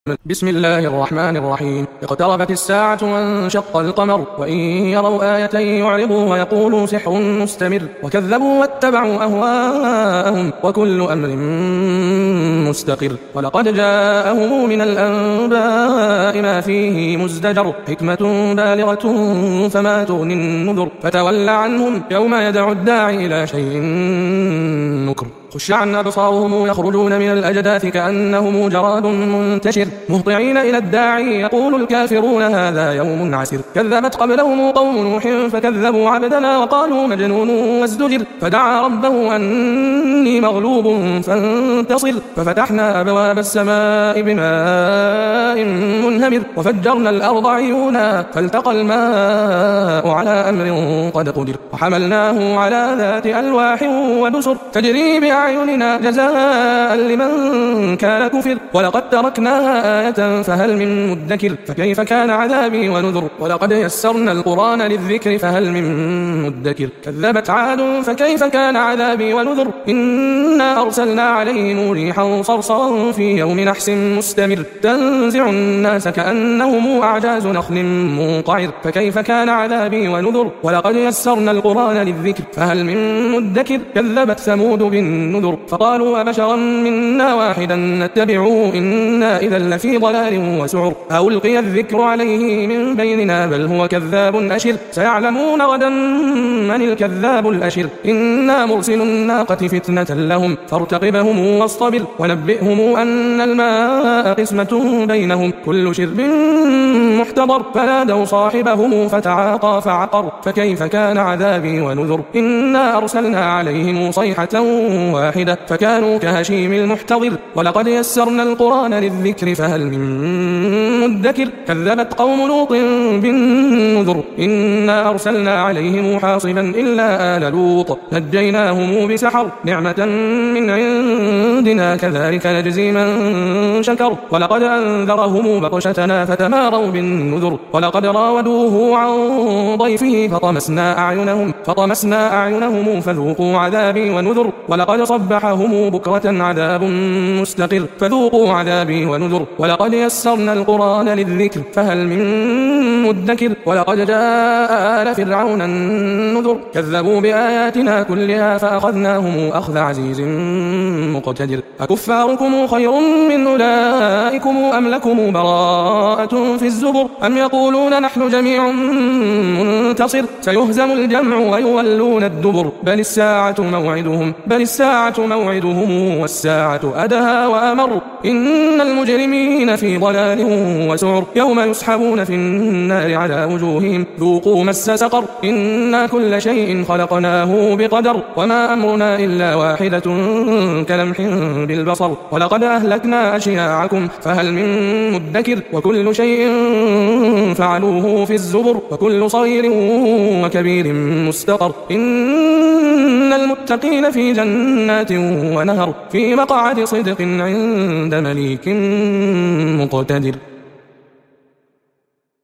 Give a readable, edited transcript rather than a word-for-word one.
بسم الله الرحمن الرحيم. اقتربت الساعة وانشق القمر وإن يروا آية يعرضوا ويقولوا سحر مستمر وكذبوا واتبعوا أهواءهم وكل أمر مستقر ولقد جاءهم من الأنباء ما فيه مزدجر حكمة بالغة فما تغني النذر فتول عنهم يوم يدعو الداعي إلى شيء نكر خش عن أبصارهم يخرجون من الأجداث كأنهم جراد منتشر مهطعين إلى الداعي يقول الكافرون هذا يوم عسر كذبت قبلهم قوم نوح فكذبوا عبدنا وقالوا مجنون وازدجر فدعا ربه أني مغلوب فانتصر ففتحنا أبواب السماء بماء منهمر وفجرنا الأرض عيونا فالتقى الماء على أمر قد قدر وحملناه على ذات ألواح ودسر تجري بأعيننا جزاء لمن كان كفر ولقد تركناها آية فهل من مدكر فكيف كان عذابي ونذر ولقد يسرنا القرآن للذكر فهل من مدكر كذبت عاد فكيف كان عذابي ونذر إنا أرسلنا عليهم ريحا صرصرا في يوم نحس مستمر تنزع الناس كأنهم أعجاز نخل منقعر فكيف كان عذابي ونذر ولقد يسرنا القرآن للذكر فهل من مدكر كذبت ثمود بالنذر فقالوا أبشرا منا واحدا نتبعه إنا إذا لفي ضلال وسعر ألقي الذكر عليه من بيننا بل هو كذاب أشر سيعلمون غدا من الكذاب الأشر إنا مرسل الناقة فتنة لهم فارتقبهم واصطبر ونبئهم أن الماء قسمة بينهم كل شرب محتضر فنادوا صاحبهم فتعاطى فعقر فكيف كان عذابي ونذر إنا أرسلنا عليهم صيحة واحدة فكانوا كهشيم المحتضر ولقد يسرنا القرآن للذكر فهل من مدكر كذبت قوم لوط بالنذر إنا أرسلنا عليهم حاصبا إلا آل لوط نجيناهم بسحر نعمة من عندنا كذلك نجزي من شكر ولقد أنذرهم بطشتنا فتماروا بالنذر ولقد راودوه عن ضيفه فطمسنا أعينهم فذوقوا عذابي ونذر ولقد صبحهم بكرة عذاب مستقر فذوقوا عذابي ونذر ولقد يسرنا القرآن للذكر فهل من مدكر ولقد جاء آل فرعون النذر كذبوا بآياتنا كلها فأخذناهم أخذ عزيز مقتدر أكفاركم خير من أولئكم أم لكم براءة في الزبر أم يقولون نحن جميع منتصر سيهزم الجمع ويولون الدبر بل الساعة موعدهم والساعة أدهى وأمر إن المجرمين في ضلال وسعر يوم يسحبون في النار على وجوههم ذوقوا مس سقر إنا كل شيء خلقناه بقدر وما أمرنا إلا واحدة كلمح بالبصر ولقد أهلكنا أشياعكم فهل من مدكر وكل شيء فعلوه في الزبر وكل صغير وكبير مستقر إن المتقين في جنات ونهر في مقعد صدق عند مليك مقتدر.